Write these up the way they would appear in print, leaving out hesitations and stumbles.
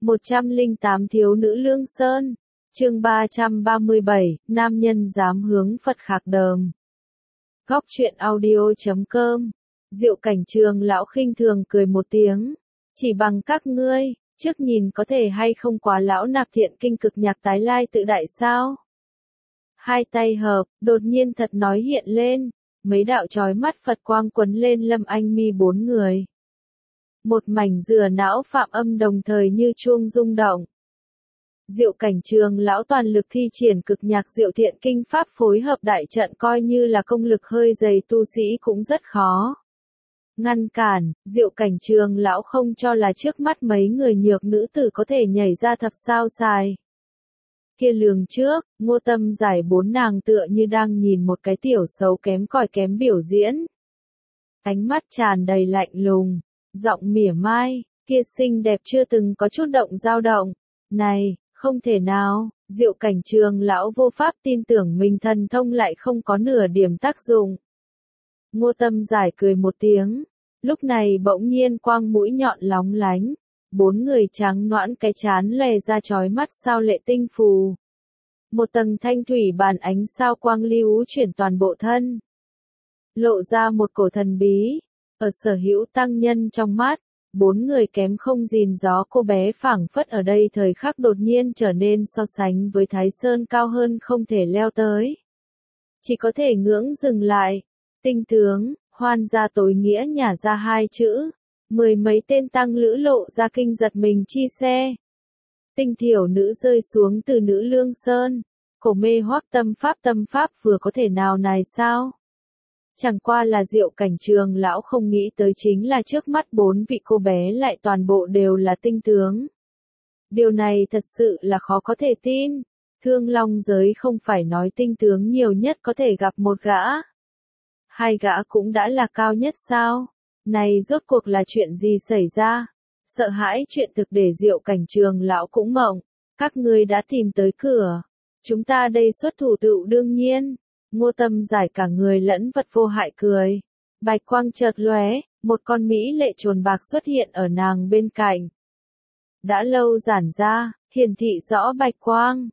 108 Thiếu nữ Lương Sơn. Chương 337, nam nhân dám hướng Phật khạc đờm. Góc truyện audio.com. Diệu Cảnh Trường lão khinh thường cười một tiếng. Chỉ bằng các ngươi, trước nhìn có thể hay không quá lão nạp thiện kinh cực nhạc tái lai tự đại sao? Hai tay hợp, đột nhiên thật nói hiện lên, mấy đạo chói mắt Phật quang quấn lên Lâm Anh Mi bốn người. Một mảnh dừa não phạm âm đồng thời như chuông rung động. Diệu Cảnh Trường lão toàn lực thi triển cực nhạc diệu thiện kinh pháp phối hợp đại trận, coi như là công lực hơi dày tu sĩ cũng rất khó ngăn cản. Diệu Cảnh Trường lão không cho là trước mắt mấy người nhược nữ tử có thể nhảy ra thập sao xài. Kia lường trước, Ngô Tâm giải bốn nàng tựa như đang nhìn một cái tiểu xấu kém cỏi kém biểu diễn. Ánh mắt tràn đầy lạnh lùng, giọng mỉa mai, kia xinh đẹp chưa từng có chút động dao động. Này, không thể nào, Diệu Cảnh Trường lão vô pháp tin tưởng mình thần thông lại không có nửa điểm tác dụng. Ngô Tâm giải cười một tiếng, lúc này bỗng nhiên quang mũi nhọn lóng lánh, bốn người trắng noãn cái chán lòe ra chói mắt sao lệ tinh phù. Một tầng thanh thủy bàn ánh sao quang lưu chuyển toàn bộ thân, lộ ra một cổ thần bí. Ở sở hữu tăng nhân trong mắt, bốn người kém không gìn gió cô bé phảng phất ở đây thời khắc đột nhiên trở nên so sánh với Thái Sơn cao hơn không thể leo tới. Chỉ có thể ngưỡng dừng lại. Tinh tướng, hoan gia tối nghĩa nhả ra hai chữ. Mười mấy tên tăng lữ lộ ra kinh giật mình chi xe. Tinh thiểu nữ rơi xuống từ nữ Lương Sơn. Cổ mê hoác tâm pháp vừa có thể nào này sao? Chẳng qua là Diệu Cảnh Trường lão không nghĩ tới chính là trước mắt bốn vị cô bé lại toàn bộ đều là tinh tướng. Điều này thật sự là khó có thể tin. Thương Long giới không phải nói tinh tướng nhiều nhất có thể gặp một gã. Hai gã cũng đã là cao nhất sao? Này rốt cuộc là chuyện gì xảy ra? Sợ hãi chuyện thực để Diệu Cảnh Trường lão cũng mộng. Các ngươi đã tìm tới cửa. Chúng ta đây xuất thủ tựu đương nhiên. Ngô Tâm giải cả người lẫn vật vô hại cười. Bạch quang chợt lóe, một con mỹ lệ trồn bạc xuất hiện ở nàng bên cạnh. Đã lâu giản ra, hiển thị rõ bạch quang.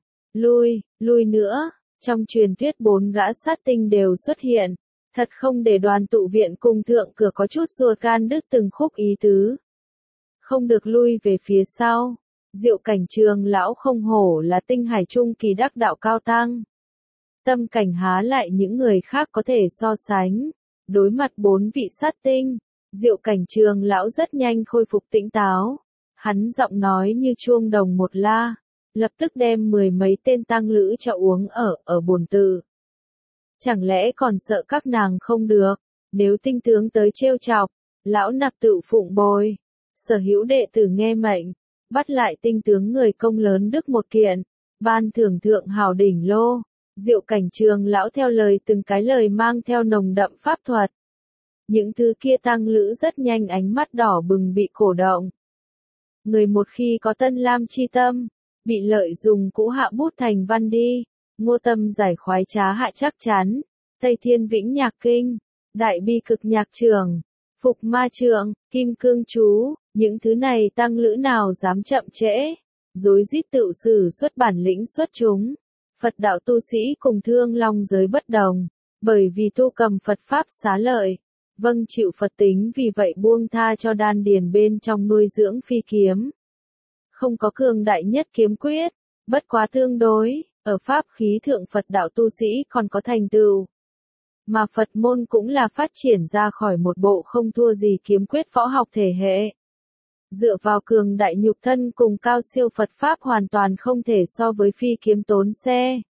Lui nữa. Trong truyền thuyết bốn gã sát tinh đều xuất hiện. Thật không để Đoàn tụ viện cùng thượng cửa có chút ruột gan đứt từng khúc ý tứ. Không được lui về phía sau. Diệu Cảnh Trường lão không hổ là tinh hải trung kỳ đắc đạo cao tăng. Tâm cảnh há lại những người khác có thể so sánh. Đối mặt bốn vị sát tinh, Diệu Cảnh Trường lão rất nhanh khôi phục tỉnh táo. Hắn giọng nói như chuông đồng một la, lập tức đem mười mấy tên tăng lữ cho uống ở bồn tự. Chẳng lẽ còn sợ các nàng không được? Nếu tinh tướng tới trêu chọc, lão nạp tự phụng bồi. Sở hữu đệ tử nghe mệnh, bắt lại tinh tướng người công lớn đức một kiện, ban thưởng thượng hào đỉnh lô. Diệu Cảnh Trường lão theo lời từng cái lời mang theo nồng đậm pháp thuật. Những thứ kia tăng lữ rất nhanh ánh mắt đỏ bừng bị cổ động. Người một khi có tân lam chi tâm, bị lợi dùng cũ hạ bút thành văn đi. Ngô Tâm giải khoái trá hạ chắc chắn. Tây Thiên Vĩnh Nhạc Kinh, Đại Bi Cực Nhạc Trường, Phục Ma Trượng, Kim Cương Chú, những thứ này tăng lữ nào dám chậm trễ. Rối rít tự sử xuất bản lĩnh xuất chúng. Phật đạo tu sĩ cùng Thương Long giới bất đồng, bởi vì tu cầm Phật Pháp xá lợi, vâng chịu Phật tính vì vậy buông tha cho đan điền bên trong nuôi dưỡng phi kiếm. Không có cường đại nhất kiếm quyết, bất quá tương đối, ở Pháp khí thượng Phật đạo tu sĩ còn có thành tựu. Mà Phật môn cũng là phát triển ra khỏi một bộ không thua gì kiếm quyết võ học thể hệ. Dựa vào cường đại nhục thân cùng cao siêu Phật Pháp hoàn toàn không thể so với phi kiếm tốn xe.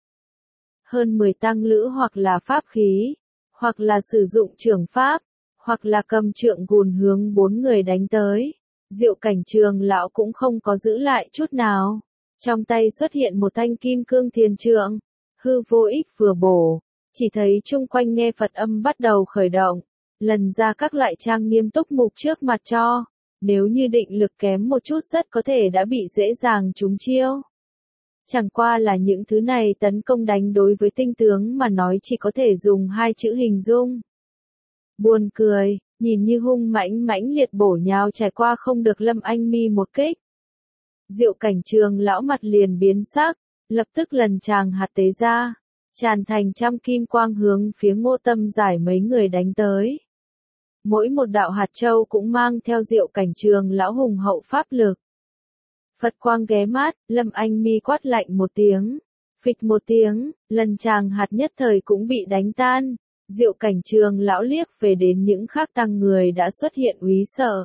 Hơn 10 tăng lữ hoặc là pháp khí, hoặc là sử dụng trường pháp, hoặc là cầm trượng gùn hướng bốn người đánh tới. Diệu Cảnh Trường lão cũng không có giữ lại chút nào. Trong tay xuất hiện một thanh kim cương thiền trượng, hư vô ích vừa bổ, chỉ thấy chung quanh nghe Phật âm bắt đầu khởi động, lần ra các loại trang nghiêm túc mục trước mặt cho. Nếu như định lực kém một chút rất có thể đã bị dễ dàng trúng chiêu. Chẳng qua là những thứ này tấn công đánh đối với tinh tướng mà nói chỉ có thể dùng hai chữ hình dung. Buồn cười, nhìn như hung mãnh liệt bổ nhào trải qua không được Lâm Anh Mi một kích. Diệu Cảnh Trường lão mặt liền biến sắc, lập tức lần tràng hạt tế ra, tràn thành trăm kim quang hướng phía Ngô Tâm Giải mấy người đánh tới. Mỗi một đạo hạt châu cũng mang theo Diệu Cảnh Trường lão hùng hậu pháp lực. Phật quang ghé mát, Lâm Anh Mi quát lạnh một tiếng. Phịch một tiếng, lần tràng hạt nhất thời cũng bị đánh tan. Diệu Cảnh Trường lão liếc về đến những khác tăng người đã xuất hiện úy sợ.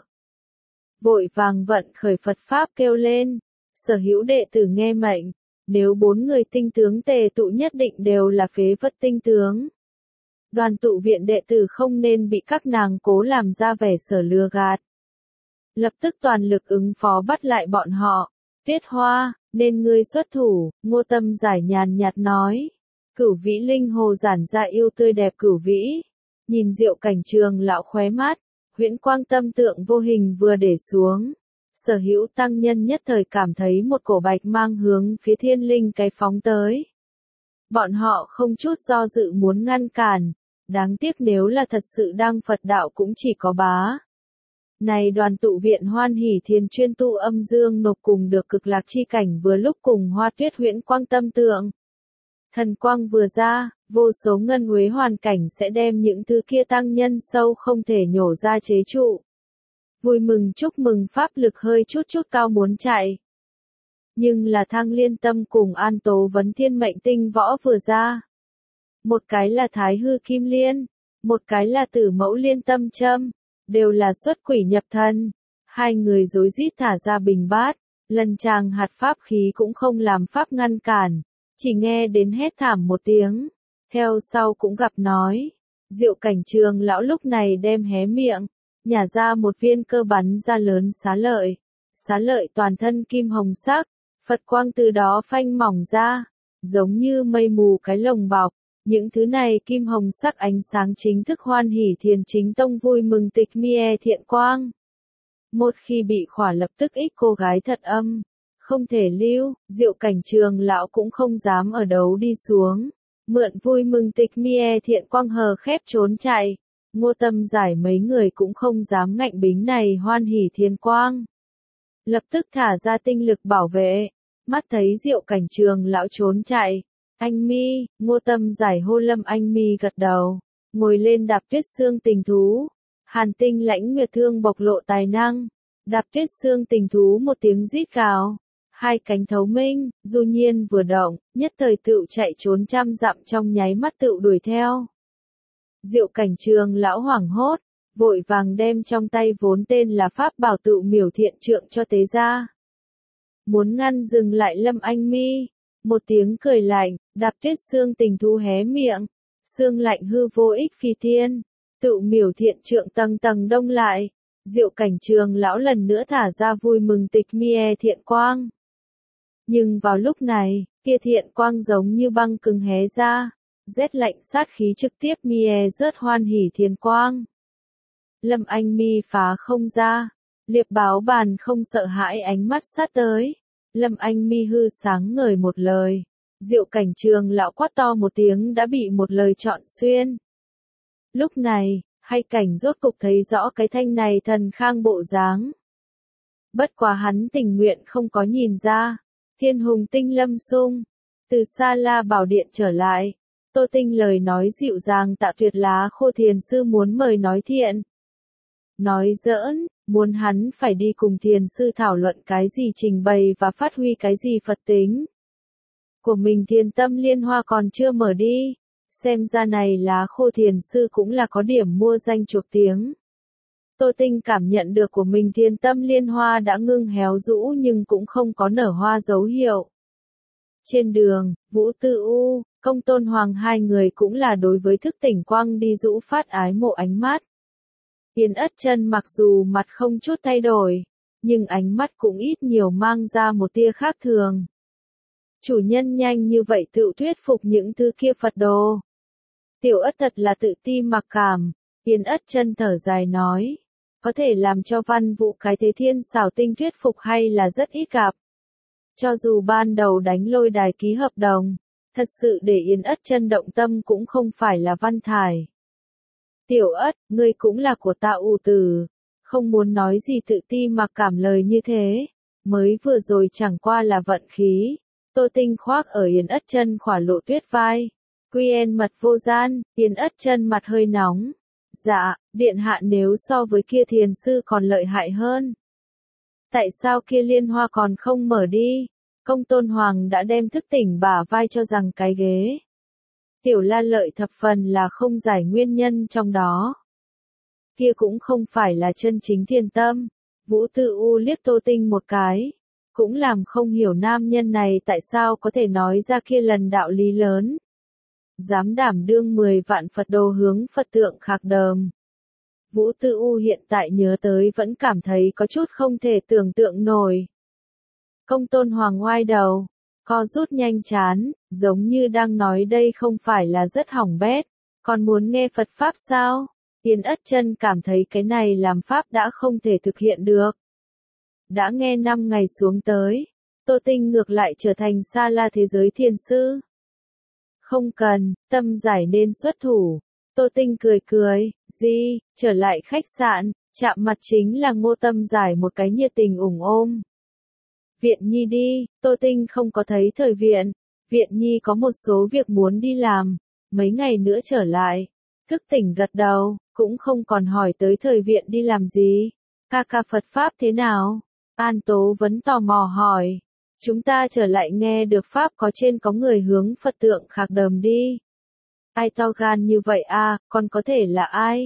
Vội vàng vận khởi Phật Pháp kêu lên. Sở hữu đệ tử nghe mệnh. Nếu 4 người tinh tướng tề tụ nhất định đều là phế vật tinh tướng. Đoàn tụ viện đệ tử không nên bị các nàng cố làm ra vẻ sở lừa gạt. Lập tức toàn lực ứng phó bắt lại bọn họ. Tuyết Hoa, nên ngươi xuất thủ, Ngô Tâm Giải nhàn nhạt nói. Cửu Vĩ linh hồ giản ra yêu tươi đẹp Cửu Vĩ. Nhìn Diệu Cảnh Trường lão khóe mát, huyễn quang tâm tượng vô hình vừa để xuống. Sở hữu tăng nhân nhất thời cảm thấy một cổ bạch mang hướng phía thiên linh cái phóng tới. Bọn họ không chút do dự muốn ngăn cản. Đáng tiếc nếu là thật sự đang Phật đạo cũng chỉ có bá. Này đoàn tụ viện Hoan Hỷ Thiền chuyên tu âm dương nộp cùng được cực lạc chi cảnh vừa lúc cùng Hoa Tuyết huyễn quang tâm tượng. Thần quang vừa ra, vô số ngân uế hoàn cảnh sẽ đem những thứ kia tăng nhân sâu không thể nhổ ra chế trụ. Vui mừng chúc mừng pháp lực hơi chút cao muốn chạy. Nhưng là Thang Liên Tâm cùng An Tố Vấn Thiên mệnh tinh võ vừa ra. Một cái là Thái Hư Kim Liên, một cái là Tử Mẫu Liên Tâm Châm, đều là xuất quỷ nhập thần. Hai người rối rít thả ra bình bát, lần tràng hạt pháp khí cũng không làm pháp ngăn cản, chỉ nghe đến hét thảm một tiếng, theo sau cũng gặp nói. Diệu Cảnh Trường lão lúc này đem hé miệng, nhả ra một viên cơ bắn ra lớn xá lợi toàn thân kim hồng sắc, Phật quang từ đó phanh mỏng ra, giống như mây mù cái lồng bọc. Những thứ này kim hồng sắc ánh sáng chính thức Hoan Hỷ Thiền chính tông vui mừng tịch mie thiện quang. Một khi bị khỏa lập tức ích cô gái thật âm, không thể lưu, Diệu Cảnh Trường lão cũng không dám ở đấu đi xuống. Mượn vui mừng tịch mie thiện quang hờ khép trốn chạy. Ngô Tâm Giải mấy người cũng không dám ngạnh bính này Hoan Hỷ Thiền quang. Lập tức thả ra tinh lực bảo vệ, mắt thấy Diệu Cảnh Trường lão trốn chạy. Anh Mi, Ngô Tâm Giải hô Lâm Anh Mi gật đầu, ngồi lên đạp tuyết xương tình thú. Hàn Tinh Lãnh Nguyệt Thương bộc lộ tài năng, đạp tuyết xương tình thú một tiếng rít gào, hai cánh thấu minh, du nhiên vừa động, nhất thời tựu chạy trốn trăm dặm trong nháy mắt tựu đuổi theo. Diệu Cảnh Trường lão hoảng hốt, vội vàng đem trong tay vốn tên là pháp bảo tựu miểu thiện trượng cho tế ra. Muốn ngăn dừng lại Lâm Anh Mi. Một tiếng cười lạnh, đạp tuyết xương tình thú hé miệng, xương lạnh hư vô ích phi thiên, tự miểu thiện trượng tầng tầng đông lại. Diệu Cảnh Trường lão lần nữa thả ra vui mừng tịch mie thiện quang. Nhưng vào lúc này, kia thiện quang giống như băng cứng hé ra, rét lạnh sát khí trực tiếp mie rớt Hoan Hỷ Thiền quang. Lâm Anh Mi phá không ra, liệp báo bàn không sợ hãi ánh mắt sát tới. Lâm Anh Mi hư sáng ngời một lời. Diệu Cảnh Trường lão quát to một tiếng đã bị một lời chọn xuyên. Lúc này, hay cảnh rốt cục thấy rõ cái thanh này thần khang bộ dáng. Bất quá hắn tình nguyện không có nhìn ra. Thiên hùng tinh lâm sung. Từ Sa La Bảo Điện trở lại. Tô Tinh lời nói dịu dàng tạ tuyệt lá khô thiền sư muốn mời nói thiện. Nói giỡn, muốn hắn phải đi cùng thiền sư thảo luận cái gì trình bày và phát huy cái gì Phật tính. Của mình Thiền Tâm Liên Hoa còn chưa mở đi, xem ra này lá khô thiền sư cũng là có điểm mua danh chuộc tiếng. Tô Tinh cảm nhận được của mình Thiền Tâm Liên Hoa đã ngưng héo rũ nhưng cũng không có nở hoa dấu hiệu. Trên đường, Vũ Tư U, Công Tôn Hoàng hai người cũng là đối với thức tỉnh quang đi rũ phát ái mộ ánh mắt. Yên Ất Chân mặc dù mặt không chút thay đổi, nhưng ánh mắt cũng ít nhiều mang ra một tia khác thường. Chủ nhân nhanh như vậy tự thuyết phục những thứ kia Phật đồ. Tiểu Ất thật là tự ti mặc cảm, Yên Ất Chân thở dài nói. Có thể làm cho Văn Vũ cái thế thiên xảo tinh thuyết phục hay là rất ít gặp. Cho dù ban đầu đánh lôi đài ký hợp đồng, thật sự để Yên Ất Chân động tâm cũng không phải là Văn Thải. Tiểu Ất, ngươi cũng là của ta ủ tử, không muốn nói gì tự ti mặc cảm lời như thế, Mới vừa rồi chẳng qua là vận khí. Tô Tinh khoác ở Yến Ất Chân khỏa lộ tuyết vai. Quen mật vô gian, Yến Ất Chân mặt hơi nóng. Dạ, điện hạ nếu so với kia thiền sư còn lợi hại hơn. Tại sao kia liên hoa còn không mở đi? Công Tôn Hoàng đã đem thức tỉnh bả vai cho rằng cái ghế. Tiểu La Lợi thập phần là không giải nguyên nhân trong đó. Kia cũng không phải là chân chính thiền tâm. Vũ Tư U liếc Tô Tinh một cái. Cũng làm không hiểu nam nhân này tại sao có thể nói ra kia lần đạo lý lớn. Dám đảm đương 10 vạn Phật đồ hướng Phật tượng khạc đờm. Vũ Tư U hiện tại nhớ tới vẫn cảm thấy có chút không thể tưởng tượng nổi. Công Tôn Hoàng ngoai đầu, co rút nhanh chán, giống như đang nói đây không phải là rất hỏng bét, còn muốn nghe Phật Pháp sao? Yến Ất Chân cảm thấy cái này làm Pháp đã không thể thực hiện được. Đã nghe 5 ngày xuống tới, Tô Tinh ngược lại trở thành xa la thế giới thiền sư. Không cần, tâm giải nên xuất thủ. Tô Tinh cười cười, gì, trở lại khách sạn, chạm mặt chính là Ngô Tâm Giải một cái nhiệt tình ủng ôm. Viện Nhi đi, Tô Tinh không có thấy thời viện. Viện Nhi có một số việc muốn đi làm, mấy ngày nữa trở lại. Thức tỉnh gật đầu, cũng không còn hỏi tới thời viện đi làm gì. Ca ca Phật Pháp thế nào? An Tố vẫn tò mò hỏi. Chúng ta trở lại nghe được Pháp có trên có người hướng Phật tượng khạc đờm đi. Ai to gan như vậy à, còn có thể là ai?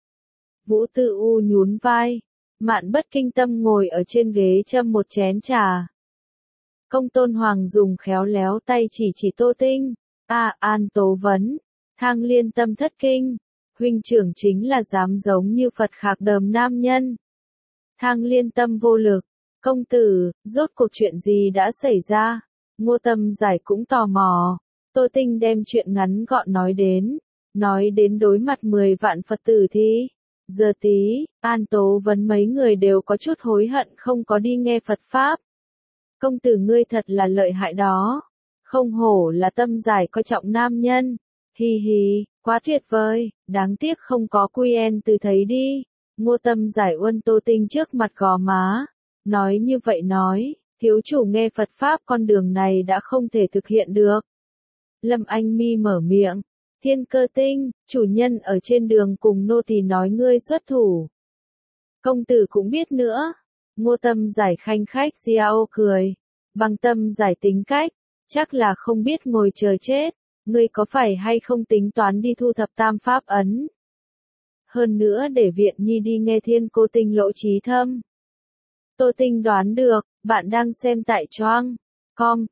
Vũ Tư U nhún vai. Mạn Bất Kinh Tâm ngồi ở trên ghế châm một chén trà. Công Tôn Hoàng dùng khéo léo tay chỉ Tô Tinh. An Tố vấn. Thang Liên Tâm thất kinh. Huynh trưởng chính là dám giống như Phật khạc đờm nam nhân. Thang Liên Tâm vô lực. Công tử, rốt cuộc chuyện gì đã xảy ra? Ngô Tâm Giải cũng tò mò. Tô Tinh đem chuyện ngắn gọn nói đến đối mặt 10 vạn Phật tử thì. Giờ tí, An Tố vấn mấy người đều có chút hối hận không có đi nghe Phật Pháp. Công tử ngươi thật là lợi hại đó. Không hổ là Tâm Giải coi trọng nam nhân. Hi hi, quá tuyệt vời, đáng tiếc không có quen từ thấy đi. Ngô Tâm Giải uân Tô Tinh trước mặt gò má. Nói như vậy nói, thiếu chủ nghe Phật Pháp con đường này đã không thể thực hiện được. Lâm Anh Mi mở miệng. Thiên Cơ Tinh, chủ nhân ở trên đường cùng nô tỳ nói ngươi xuất thủ. Công tử cũng biết nữa. Ngô Tâm Giải khanh khách Xiao cười. Bằng Tâm Giải tính cách, chắc là không biết ngồi chờ chết. Ngươi có phải hay không tính toán đi thu thập tam pháp ấn? Hơn nữa để Viện Nhi đi nghe Thiên Cô Tinh lộ trí thâm. Tô Tinh đoán được, bạn đang xem tại Choang. Com,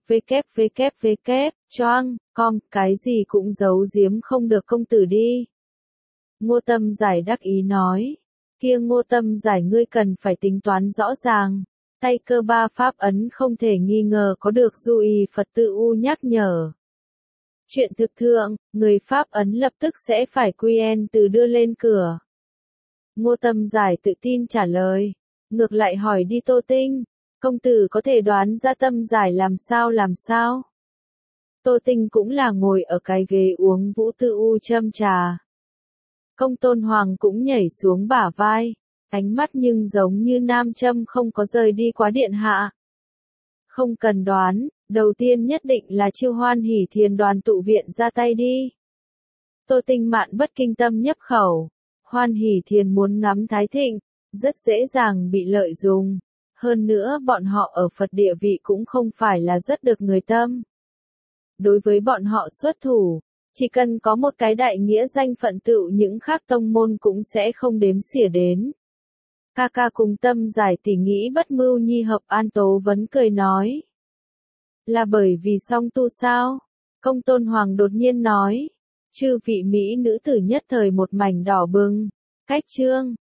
Choang, com, cái gì cũng giấu giếm không được công tử đi. Ngô Tâm Giải đắc ý nói. Kia Ngô Tâm Giải ngươi cần phải tính toán rõ ràng. Tay cơ ba pháp ấn không thể nghi ngờ có được Du Y Phật Tự U nhắc nhở. Chuyện thực thượng, người pháp ấn lập tức sẽ phải quen từ đưa lên cửa. Ngô Tâm Giải tự tin trả lời. Ngược lại hỏi đi Tô Tinh. Công tử có thể đoán ra Tâm Giải làm sao? Tô Tinh cũng là ngồi ở cái ghế uống Vũ Tư U châm trà. Công Tôn Hoàng cũng nhảy xuống bả vai. Ánh mắt nhưng giống như nam châm không có rời đi quá điện hạ. Không cần đoán, đầu tiên nhất định là chiêu Hoan Hỷ Thiền đoàn tụ viện ra tay đi. Tô Tinh Mạn Bất Kinh Tâm nhấp khẩu. Hoan Hỷ Thiền muốn ngắm Thái Thịnh, rất dễ dàng bị lợi dụng. Hơn nữa bọn họ ở Phật địa vị cũng không phải là rất được người tâm. Đối với bọn họ xuất thủ, chỉ cần có một cái đại nghĩa danh phận tựu những khác tông môn cũng sẽ không đếm xỉa đến. Ca ca cùng Tâm Giải tỉ nghĩ bất mưu nhi hợp. An Tố vấn cười nói. Là bởi vì song tu sao? Công Tôn Hoàng đột nhiên nói. Chư vị Mỹ nữ tử nhất thời một mảnh đỏ bừng. Cách chương.